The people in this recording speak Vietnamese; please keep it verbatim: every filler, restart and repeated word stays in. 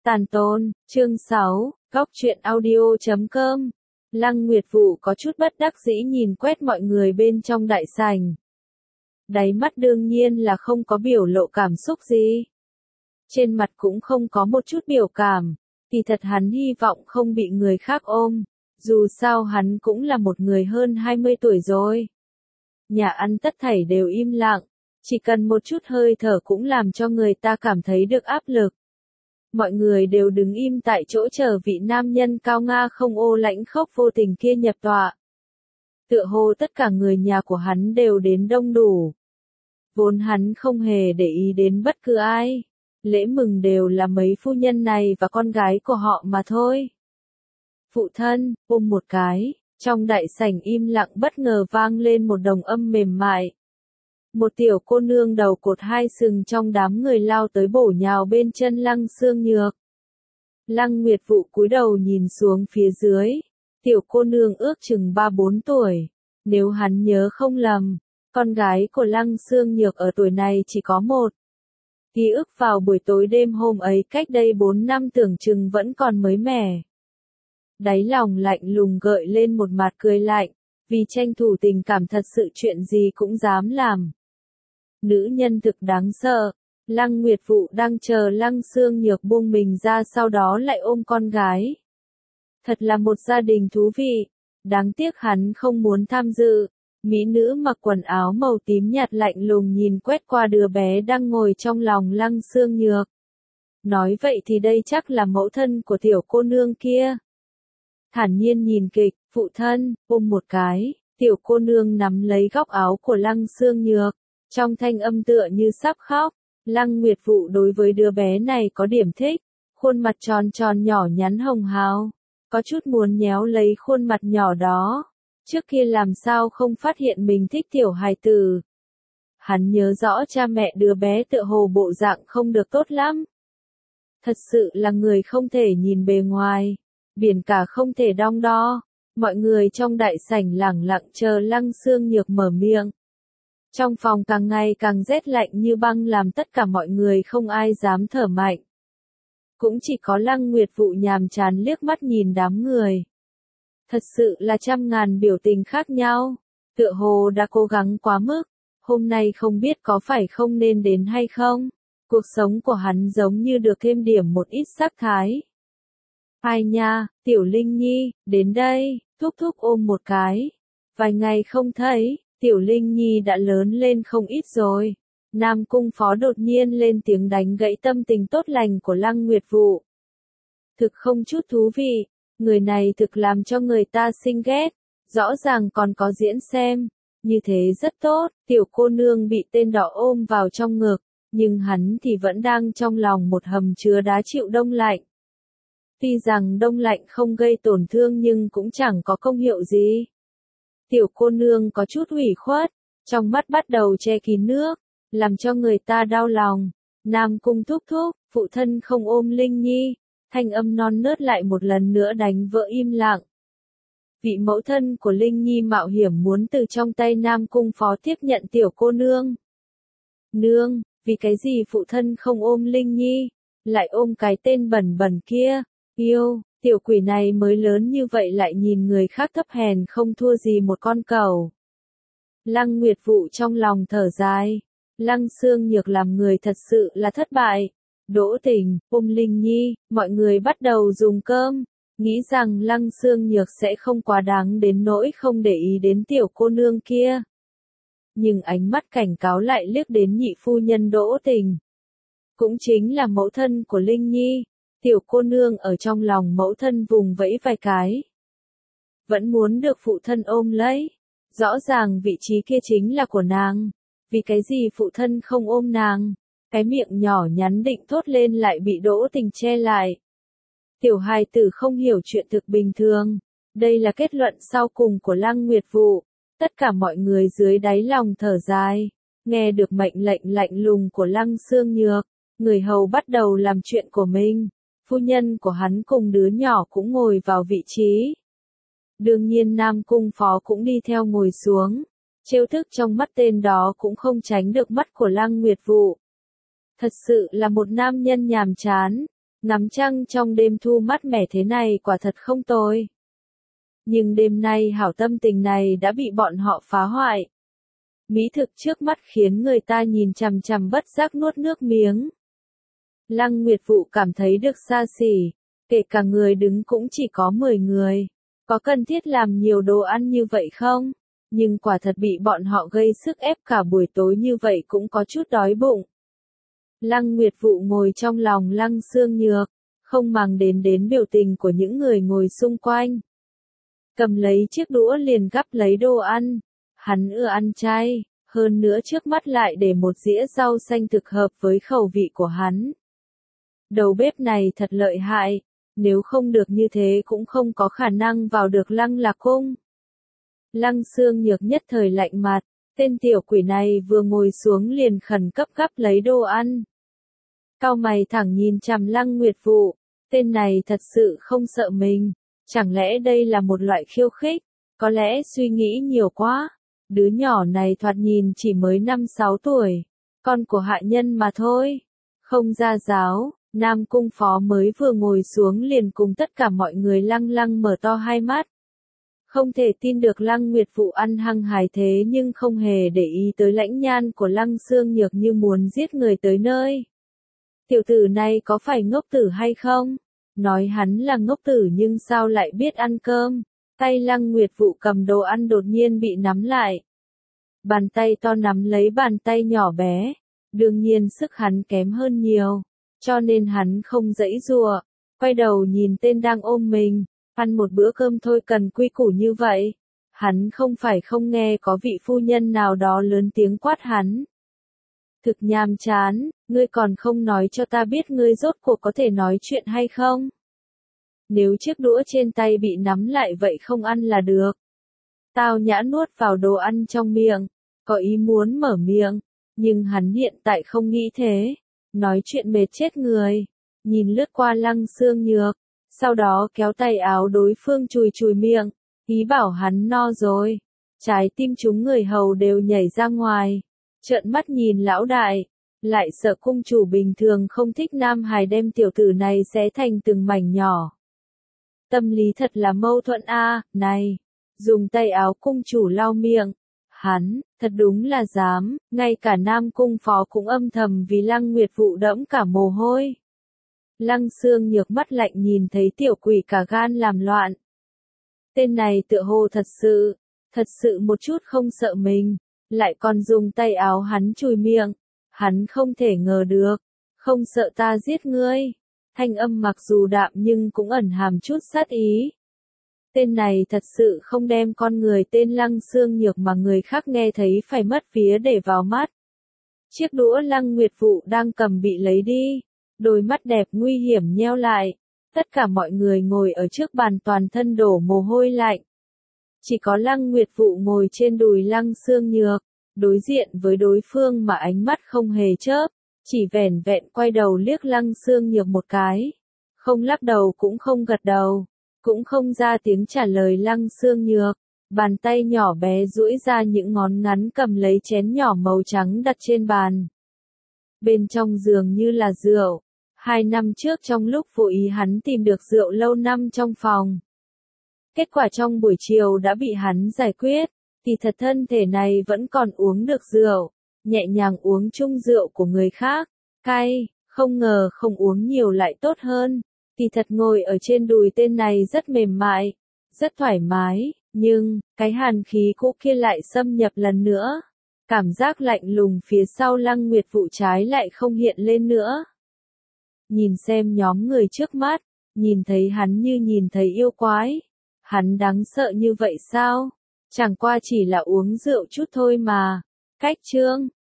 Tàn tôn, chương sáu, góc truyện audio chấm com. Lăng Nguyệt Vũ có chút bất đắc dĩ nhìn quét mọi người bên trong đại sảnh. Đáy mắt đương nhiên là không có biểu lộ cảm xúc gì. Trên mặt cũng không có một chút biểu cảm, thì thật hắn hy vọng không bị người khác ôm. Dù sao hắn cũng là một người hơn hai mươi tuổi rồi. Nhà ăn tất thảy đều im lặng, chỉ cần một chút hơi thở cũng làm cho người ta cảm thấy được áp lực. Mọi người đều đứng im tại chỗ chờ vị nam nhân cao nga không ô lãnh khốc vô tình kia nhập tọa. Tựa hồ tất cả người nhà của hắn đều đến đông đủ. Vốn hắn không hề để ý đến bất cứ ai. Lễ mừng đều là mấy phu nhân này và con gái của họ mà thôi. Phụ thân, ôm một cái, trong đại sảnh im lặng bất ngờ vang lên một đồng âm mềm mại. Một tiểu cô nương đầu cột hai sừng trong đám người lao tới bổ nhào bên chân Lăng Xương Nhược. Lăng Nguyệt Vũ cúi đầu nhìn xuống phía dưới, tiểu cô nương ước chừng ba bốn tuổi, nếu hắn nhớ không lầm, con gái của Lăng Xương Nhược ở tuổi này chỉ có một. Ký ức vào buổi tối đêm hôm ấy cách đây bốn năm tưởng chừng vẫn còn mới mẻ. Đáy lòng lạnh lùng gợi lên một mặt cười lạnh, vì tranh thủ tình cảm thật sự chuyện gì cũng dám làm. Nữ nhân thực đáng sợ. Lăng Nguyệt Vũ đang chờ Lăng Xương Nhược buông mình ra sau đó lại ôm con gái. Thật là một gia đình thú vị. Đáng tiếc hắn không muốn tham dự. Mỹ nữ mặc quần áo màu tím nhạt lạnh lùng nhìn quét qua đứa bé đang ngồi trong lòng Lăng Xương Nhược. Nói vậy thì đây chắc là mẫu thân của tiểu cô nương kia. Thản nhiên nhìn kịch, phụ thân, ôm một cái, tiểu cô nương nắm lấy góc áo của Lăng Xương Nhược. Trong thanh âm tựa như sắp khóc, Lăng Nguyệt Vũ đối với đứa bé này có điểm thích, khuôn mặt tròn tròn nhỏ nhắn hồng hào, có chút muốn nhéo lấy khuôn mặt nhỏ đó, trước kia làm sao không phát hiện mình thích tiểu hài tử. Hắn nhớ rõ cha mẹ đứa bé tựa hồ bộ dạng không được tốt lắm. Thật sự là người không thể nhìn bề ngoài, biển cả không thể đong đo, mọi người trong đại sảnh lẳng lặng chờ Lăng Xương Nhược mở miệng. Trong phòng càng ngày càng rét lạnh như băng làm tất cả mọi người không ai dám thở mạnh. Cũng chỉ có Lăng Nguyệt Vũ nhàm chán liếc mắt nhìn đám người. Thật sự là trăm ngàn biểu tình khác nhau, tựa hồ đã cố gắng quá mức, hôm nay không biết có phải không nên đến hay không. Cuộc sống của hắn giống như được thêm điểm một ít sắc thái. Ai nha, Tiểu Linh Nhi, đến đây, thúc thúc ôm một cái. Vài ngày không thấy. Tiểu Linh Nhi đã lớn lên không ít rồi. Nam Cung Phó đột nhiên lên tiếng đánh gãy tâm tình tốt lành của Lăng Nguyệt Vũ. Thực không chút thú vị, người này thực làm cho người ta sinh ghét, rõ ràng còn có diễn xem, như thế rất tốt, tiểu cô nương bị tên đỏ ôm vào trong ngực, nhưng hắn thì vẫn đang trong lòng một hầm chứa đá chịu đông lạnh. Tuy rằng đông lạnh không gây tổn thương nhưng cũng chẳng có công hiệu gì. Tiểu cô nương có chút ủy khuất, trong mắt bắt đầu che kín nước, làm cho người ta đau lòng. Nam Cung thúc thúc, phụ thân không ôm Linh Nhi, thanh âm non nớt lại một lần nữa đánh vỡ im lặng. Vị mẫu thân của Linh Nhi mạo hiểm muốn từ trong tay Nam Cung Phó tiếp nhận tiểu cô nương. Nương, vì cái gì phụ thân không ôm Linh Nhi, lại ôm cái tên bẩn bẩn kia, yêu. Tiểu quỷ này mới lớn như vậy lại nhìn người khác thấp hèn không thua gì một con cẩu. Lăng Nguyệt Vũ trong lòng thở dài. Lăng Xương Nhược làm người thật sự là thất bại. Đỗ Tình, ôm Linh Nhi, mọi người bắt đầu dùng cơm. Nghĩ rằng Lăng Xương Nhược sẽ không quá đáng đến nỗi không để ý đến tiểu cô nương kia. Nhưng ánh mắt cảnh cáo lại liếc đến nhị phu nhân Đỗ Tình. Cũng chính là mẫu thân của Linh Nhi. Tiểu cô nương ở trong lòng mẫu thân vùng vẫy vài cái. Vẫn muốn được phụ thân ôm lấy. Rõ ràng vị trí kia chính là của nàng. Vì cái gì phụ thân không ôm nàng? Cái miệng nhỏ nhắn định thốt lên lại bị Đỗ Tình che lại. Tiểu hài tử không hiểu chuyện thực bình thường. Đây là kết luận sau cùng của Lăng Nguyệt Vũ. Tất cả mọi người dưới đáy lòng thở dài. Nghe được mệnh lệnh lạnh lùng của Lăng Xương Nhược. Người hầu bắt đầu làm chuyện của mình. Phu nhân của hắn cùng đứa nhỏ cũng ngồi vào vị trí. Đương nhiên Nam Cung Phó cũng đi theo ngồi xuống. Trêu thức trong mắt tên đó cũng không tránh được mắt của Lăng Nguyệt Vũ. Thật sự là một nam nhân nhàm chán. Ngắm trăng trong đêm thu mát mẻ thế này quả thật không tồi. Nhưng đêm nay hảo tâm tình này đã bị bọn họ phá hoại. Mỹ thực trước mắt khiến người ta nhìn chằm chằm bất giác nuốt nước miếng. Lăng Nguyệt Vụ cảm thấy được xa xỉ, kể cả người đứng cũng chỉ có mười người. Có cần thiết làm nhiều đồ ăn như vậy không? Nhưng quả thật bị bọn họ gây sức ép cả buổi tối như vậy cũng có chút đói bụng. Lăng Nguyệt Vụ ngồi trong lòng Lăng Xương Nhược, không màng đến đến biểu tình của những người ngồi xung quanh. Cầm lấy chiếc đũa liền gắp lấy đồ ăn. Hắn ưa ăn chay, hơn nữa trước mắt lại để một dĩa rau xanh thực hợp với khẩu vị của hắn. Đầu bếp này thật lợi hại, nếu không được như thế cũng không có khả năng vào được Lăng Lạc Cung. Lăng Xương Nhược nhất thời lạnh mặt, tên tiểu quỷ này vừa ngồi xuống liền khẩn cấp gắp lấy đồ ăn. Cau mày thẳng nhìn chằm Lăng Nguyệt Vụ, tên này thật sự không sợ mình, chẳng lẽ đây là một loại khiêu khích, có lẽ suy nghĩ nhiều quá. Đứa nhỏ này thoạt nhìn chỉ mới năm sáu tuổi, con của hạ nhân mà thôi. Không ra giáo, Nam Cung Phó mới vừa ngồi xuống liền cùng tất cả mọi người lăng lăng mở to hai mắt. Không thể tin được Lăng Nguyệt Vụ ăn hăng hái thế nhưng không hề để ý tới lãnh nhan của Lăng Xương Nhược như muốn giết người tới nơi. Tiểu tử này có phải ngốc tử hay không? Nói hắn là ngốc tử nhưng sao lại biết ăn cơm? Tay Lăng Nguyệt Vụ cầm đồ ăn đột nhiên bị nắm lại. Bàn tay to nắm lấy bàn tay nhỏ bé. Đương nhiên sức hắn kém hơn nhiều, cho nên hắn không giãy giụa, quay đầu nhìn tên đang ôm mình, ăn một bữa cơm thôi cần quy củ như vậy. Hắn không phải không nghe có vị phu nhân nào đó lớn tiếng quát hắn. Thực nhàm chán, ngươi còn không nói cho ta biết ngươi rốt cuộc có thể nói chuyện hay không? Nếu chiếc đũa trên tay bị nắm lại vậy không ăn là được. Tao nhã nuốt vào đồ ăn trong miệng, có ý muốn mở miệng, nhưng hắn hiện tại không nghĩ thế. Nói chuyện mệt chết người, nhìn lướt qua Lăng Xương Nhược, sau đó kéo tay áo đối phương chùi chùi miệng, ý bảo hắn no rồi. Trái tim chúng người hầu đều nhảy ra ngoài, trợn mắt nhìn lão đại, lại sợ cung chủ bình thường không thích nam hài đem tiểu tử này xé thành từng mảnh nhỏ. Tâm lý thật là mâu thuẫn a, à, này, dùng tay áo cung chủ lau miệng, hắn, thật đúng là dám, ngay cả Nam Cung Phó cũng âm thầm vì Lăng Nguyệt Vụ đẫm cả mồ hôi. Lăng Xương Nhược mắt lạnh nhìn thấy tiểu quỷ cả gan làm loạn. Tên này tựa hồ thật sự, thật sự một chút không sợ mình, lại còn dùng tay áo hắn chùi miệng, hắn không thể ngờ được, không sợ ta giết ngươi. Thanh âm mặc dù đạm nhưng cũng ẩn hàm chút sát ý. Tên này thật sự không đem con người tên Lăng Xương Nhược mà người khác nghe thấy phải mất vía để vào mắt. Chiếc đũa Lăng Nguyệt Vụ đang cầm bị lấy đi, đôi mắt đẹp nguy hiểm nheo lại. Tất cả mọi người ngồi ở trước bàn toàn thân đổ mồ hôi lạnh. Chỉ có Lăng Nguyệt Vụ ngồi trên đùi Lăng Xương Nhược, đối diện với đối phương mà ánh mắt không hề chớp. Chỉ vẻn vẹn quay đầu liếc Lăng Xương Nhược một cái, không lắc đầu cũng không gật đầu, cũng không ra tiếng trả lời Lăng Xương Nhược, bàn tay nhỏ bé duỗi ra những ngón ngắn cầm lấy chén nhỏ màu trắng đặt trên bàn. Bên trong dường như là rượu, hai năm trước trong lúc vô ý hắn tìm được rượu lâu năm trong phòng. Kết quả trong buổi chiều đã bị hắn giải quyết, thì thật thân thể này vẫn còn uống được rượu. Nhẹ nhàng uống chung rượu của người khác, cay, không ngờ không uống nhiều lại tốt hơn, thì thật ngồi ở trên đùi tên này rất mềm mại, rất thoải mái, nhưng, cái hàn khí cũ kia lại xâm nhập lần nữa, cảm giác lạnh lùng phía sau Lăng Nguyệt Vụ trái lại không hiện lên nữa. Nhìn xem nhóm người trước mắt, nhìn thấy hắn như nhìn thấy yêu quái, hắn đáng sợ như vậy sao? Chẳng qua chỉ là uống rượu chút thôi mà. Cách chương